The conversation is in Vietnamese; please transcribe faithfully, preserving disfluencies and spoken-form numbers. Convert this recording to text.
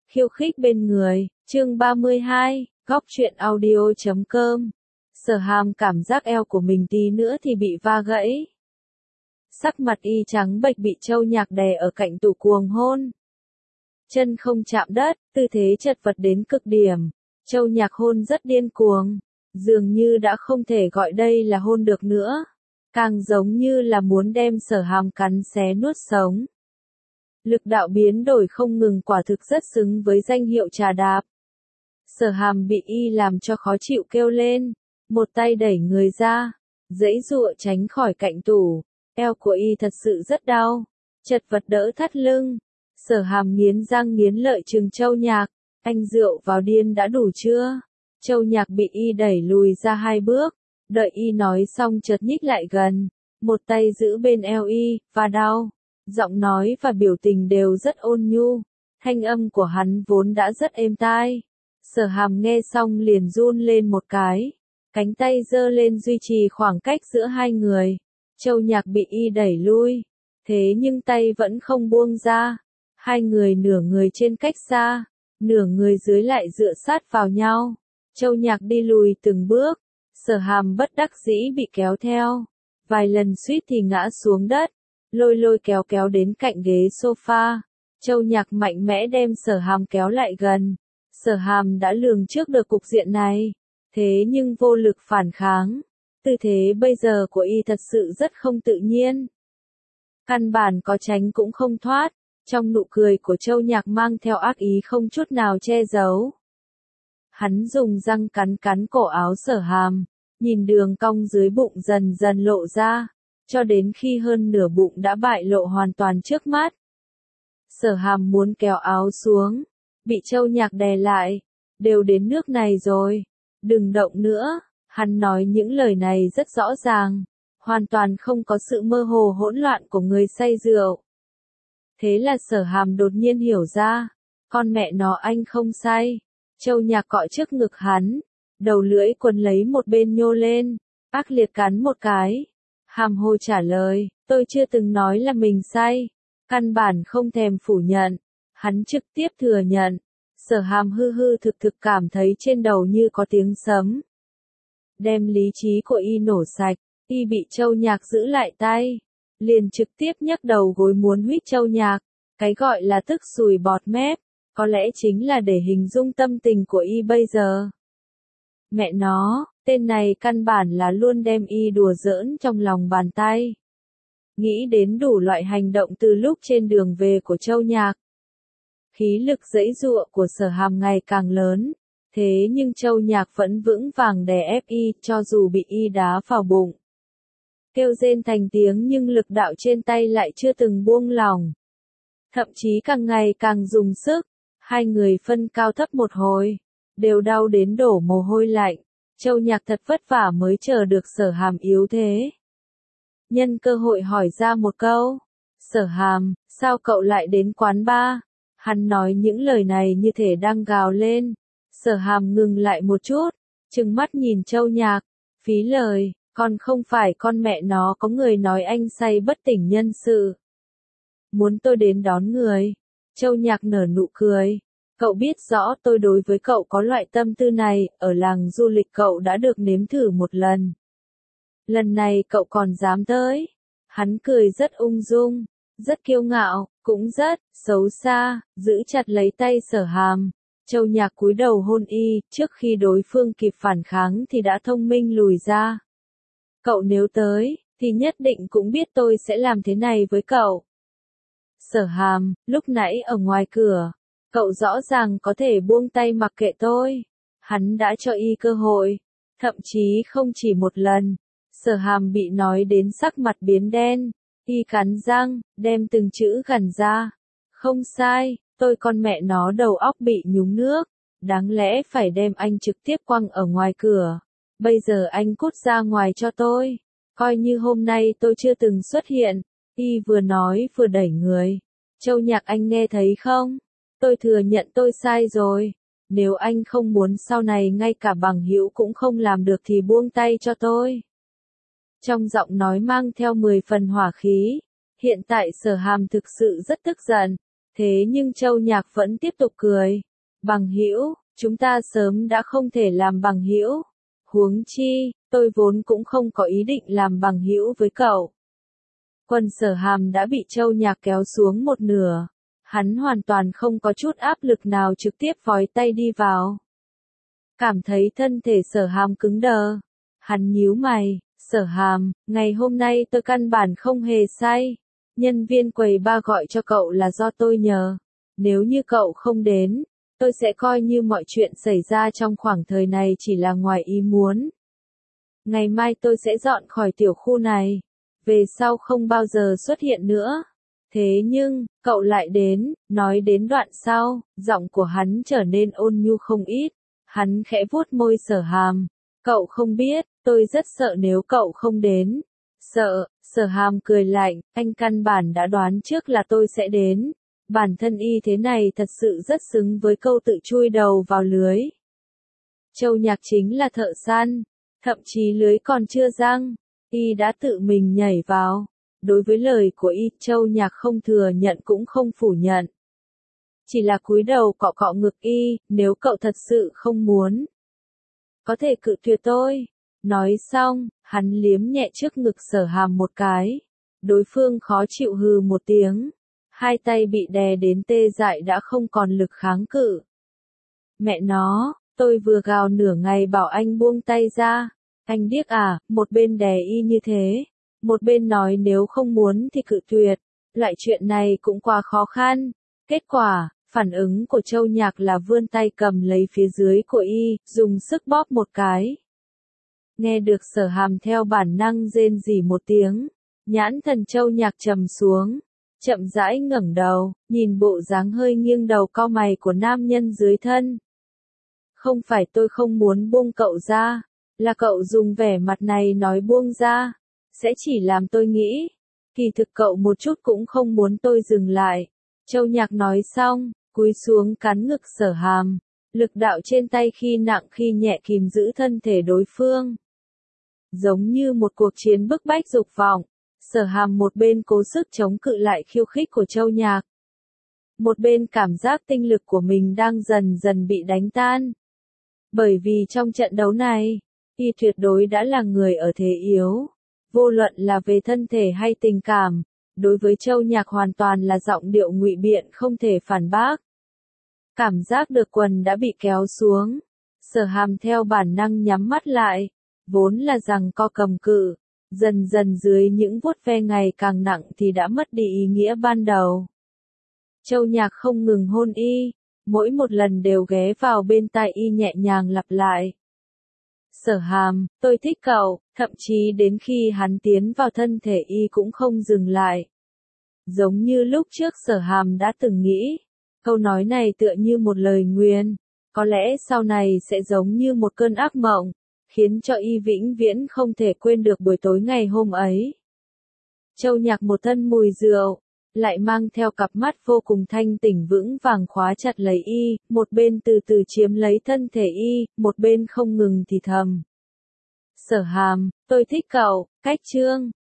khiêu khích bên người, chương ba mươi hai, góc truyện audio chấm com. Sở Hàm cảm giác eo của mình tí nữa thì bị va gãy. Sắc mặt y trắng bệch bị Châu Nhạc đè ở cạnh tủ cuồng hôn. Chân không chạm đất, tư thế chật vật đến cực điểm. Châu Nhạc hôn rất điên cuồng, dường như đã không thể gọi đây là hôn được nữa. Càng giống như là muốn đem Sở Hàm cắn xé nuốt sống. Lực đạo biến đổi không ngừng, quả thực rất xứng với danh hiệu trà đạp. Sở Hàm bị y làm cho khó chịu kêu lên, một tay đẩy người ra, giãy giụa tránh khỏi cạnh tủ, eo của y thật sự rất đau, chật vật đỡ thắt lưng. Sở Hàm nghiến răng nghiến lợi trừng Châu Nhạc, anh rượu vào điên đã đủ chưa? Châu Nhạc bị y đẩy lùi ra hai bước, đợi y nói xong chợt nhích lại gần, một tay giữ bên eo y, và đau. Giọng nói và biểu tình đều rất ôn nhu, thanh âm của hắn vốn đã rất êm tai. Sở Hàm nghe xong liền run lên một cái, cánh tay giơ lên duy trì khoảng cách giữa hai người. Châu Nhạc bị y đẩy lui, thế nhưng tay vẫn không buông ra. Hai người nửa người trên cách xa, nửa người dưới lại dựa sát vào nhau. Châu Nhạc đi lùi từng bước, Sở Hàm bất đắc dĩ bị kéo theo, vài lần suýt thì ngã xuống đất. Lôi lôi kéo kéo đến cạnh ghế sofa, Châu Nhạc mạnh mẽ đem Sở Hàm kéo lại gần. Sở Hàm đã lường trước được cục diện này, thế nhưng vô lực phản kháng. Tư thế bây giờ của y thật sự rất không tự nhiên. Căn bản có tránh cũng không thoát, trong nụ cười của Châu Nhạc mang theo ác ý không chút nào che giấu. Hắn dùng răng cắn cắn cổ áo Sở Hàm, nhìn đường cong dưới bụng dần dần lộ ra, cho đến khi hơn nửa bụng đã bại lộ hoàn toàn trước mắt. Sở Hàm muốn kéo áo xuống, bị Châu Nhạc đè lại, đều đến nước này rồi, đừng động nữa. Hắn nói những lời này rất rõ ràng, hoàn toàn không có sự mơ hồ hỗn loạn của người say rượu. Thế là Sở Hàm đột nhiên hiểu ra, con mẹ nó anh không say. Châu Nhạc cọ trước ngực hắn, đầu lưỡi quấn lấy một bên nhô lên, ác liệt cắn một cái. Hàm hồ trả lời, tôi chưa từng nói là mình say, căn bản không thèm phủ nhận. Hắn trực tiếp thừa nhận. Sở Hàm hư hư thực thực cảm thấy trên đầu như có tiếng sấm. Đem lý trí của y nổ sạch, y bị Châu Nhạc giữ lại tay, liền trực tiếp nhấc đầu gối muốn huýt Châu Nhạc. Cái gọi là tức sùi bọt mép, có lẽ chính là để hình dung tâm tình của y bây giờ. Mẹ nó, tên này căn bản là luôn đem y đùa giỡn trong lòng bàn tay. Nghĩ đến đủ loại hành động từ lúc trên đường về của Châu Nhạc. Khí lực giãy giụa của Sở Hàm ngày càng lớn, thế nhưng Châu Nhạc vẫn vững vàng đè ép y, cho dù bị y đá vào bụng. Kêu rên thành tiếng nhưng lực đạo trên tay lại chưa từng buông lỏng. Thậm chí càng ngày càng dùng sức, hai người phân cao thấp một hồi, đều đau đến đổ mồ hôi lạnh. Châu Nhạc thật vất vả mới chờ được Sở Hàm yếu thế. Nhân cơ hội hỏi ra một câu, Sở Hàm, sao cậu lại đến quán bar? Hắn nói những lời này như thể đang gào lên. Sở Hàm ngừng lại một chút, trừng mắt nhìn Châu Nhạc, phí lời, còn không phải con mẹ nó có người nói anh say bất tỉnh nhân sự. Muốn tôi đến đón người? Châu Nhạc nở nụ cười. Cậu biết rõ tôi đối với cậu có loại tâm tư này, ở làng du lịch cậu đã được nếm thử một lần. Lần này cậu còn dám tới. Hắn cười rất ung dung, rất kiêu ngạo, cũng rất xấu xa, giữ chặt lấy tay Sở Hàm. Châu Nhạc cúi đầu hôn y, trước khi đối phương kịp phản kháng thì đã thông minh lùi ra. Cậu nếu tới, thì nhất định cũng biết tôi sẽ làm thế này với cậu. Sở Hàm, lúc nãy ở ngoài cửa, cậu rõ ràng có thể buông tay mặc kệ tôi. Hắn đã cho y cơ hội, thậm chí không chỉ một lần. Sở Hàm bị nói đến sắc mặt biến đen, y cắn răng, đem từng chữ gằn ra. Không sai, tôi con mẹ nó đầu óc bị nhúng nước, đáng lẽ phải đem anh trực tiếp quăng ở ngoài cửa. Bây giờ anh cút ra ngoài cho tôi, coi như hôm nay tôi chưa từng xuất hiện. Y vừa nói vừa đẩy người. Châu Nhạc anh nghe thấy không? Tôi thừa nhận tôi sai rồi. Nếu anh không muốn sau này ngay cả bằng hữu cũng không làm được thì buông tay cho tôi. Trong giọng nói mang theo mười phần hỏa khí. Hiện tại Sở Hàm thực sự rất tức giận. Thế nhưng Châu Nhạc vẫn tiếp tục cười. Bằng hữu, chúng ta sớm đã không thể làm bằng hữu. Huống chi, tôi vốn cũng không có ý định làm bằng hữu với cậu. Quần Sở Hàm đã bị Châu Nhạc kéo xuống một nửa. Hắn hoàn toàn không có chút áp lực nào trực tiếp vói tay đi vào. Cảm thấy thân thể Sở Hàm cứng đờ. Hắn nhíu mày, Sở Hàm, ngày hôm nay tôi căn bản không hề say. Nhân viên quầy ba gọi cho cậu là do tôi nhờ. Nếu như cậu không đến, tôi sẽ coi như mọi chuyện xảy ra trong khoảng thời này chỉ là ngoài ý muốn. Ngày mai tôi sẽ dọn khỏi tiểu khu này. Về sau không bao giờ xuất hiện nữa. Thế nhưng, cậu lại đến, nói đến đoạn sau, giọng của hắn trở nên ôn nhu không ít. Hắn khẽ vuốt môi Sở Hàm. Cậu không biết, tôi rất sợ nếu cậu không đến. Sợ, Sở Hàm cười lạnh, anh căn bản đã đoán trước là tôi sẽ đến. Bản thân y thế này thật sự rất xứng với câu tự chui đầu vào lưới. Châu Nhạc chính là thợ săn, thậm chí lưới còn chưa răng, y đã tự mình nhảy vào. Đối với lời của y, Châu Nhạc không thừa nhận cũng không phủ nhận. Chỉ là cúi đầu cọ cọ ngực y, nếu cậu thật sự không muốn. Có thể cự tuyệt tôi. Nói xong, hắn liếm nhẹ trước ngực Sở Hàm một cái. Đối phương khó chịu hừ một tiếng. Hai tay bị đè đến tê dại đã không còn lực kháng cự. Mẹ nó, tôi vừa gào nửa ngày bảo anh buông tay ra. Anh điếc à, một bên đè y như thế. Một bên nói nếu không muốn thì cự tuyệt. Loại chuyện này cũng quá khó khăn. Kết quả, phản ứng của Châu Nhạc là vươn tay cầm lấy phía dưới của y, dùng sức bóp một cái. Nghe được Sở Hàm theo bản năng rên rỉ một tiếng. Nhãn thần Châu Nhạc trầm xuống. Chậm rãi ngẩng đầu, nhìn bộ dáng hơi nghiêng đầu cau mày của nam nhân dưới thân. Không phải tôi không muốn buông cậu ra, là cậu dùng vẻ mặt này nói buông ra, sẽ chỉ làm tôi nghĩ. Kỳ thực cậu một chút cũng không muốn tôi dừng lại. Châu Nhạc nói xong, cúi xuống cắn ngực Sở Hàm, lực đạo trên tay khi nặng khi nhẹ kìm giữ thân thể đối phương. Giống như một cuộc chiến bức bách dục vọng. Sở Hàm một bên cố sức chống cự lại khiêu khích của Châu Nhạc. Một bên cảm giác tinh lực của mình đang dần dần bị đánh tan. Bởi vì trong trận đấu này, y tuyệt đối đã là người ở thế yếu. Vô luận là về thân thể hay tình cảm, đối với Châu Nhạc hoàn toàn là giọng điệu ngụy biện không thể phản bác. Cảm giác được quần đã bị kéo xuống. Sở Hàm theo bản năng nhắm mắt lại. Vốn là rằng co cầm cự. Dần dần dưới những vuốt ve ngày càng nặng thì đã mất đi ý nghĩa ban đầu. Châu Nhạc không ngừng hôn y, mỗi một lần đều ghé vào bên tai y nhẹ nhàng lặp lại. Sở Hàm, tôi thích cậu, thậm chí đến khi hắn tiến vào thân thể y cũng không dừng lại. Giống như lúc trước Sở Hàm đã từng nghĩ, câu nói này tựa như một lời nguyền, có lẽ sau này sẽ giống như một cơn ác mộng. Khiến cho y vĩnh viễn không thể quên được buổi tối ngày hôm ấy. Châu Nhạc một thân mùi rượu, lại mang theo cặp mắt vô cùng thanh tỉnh vững vàng khóa chặt lấy y, một bên từ từ chiếm lấy thân thể y, một bên không ngừng thì thầm. Sở Hàm, tôi thích cậu, cách chương.